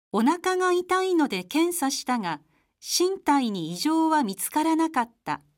お腹が痛いので検査したが、身体に異常は見つからなかった。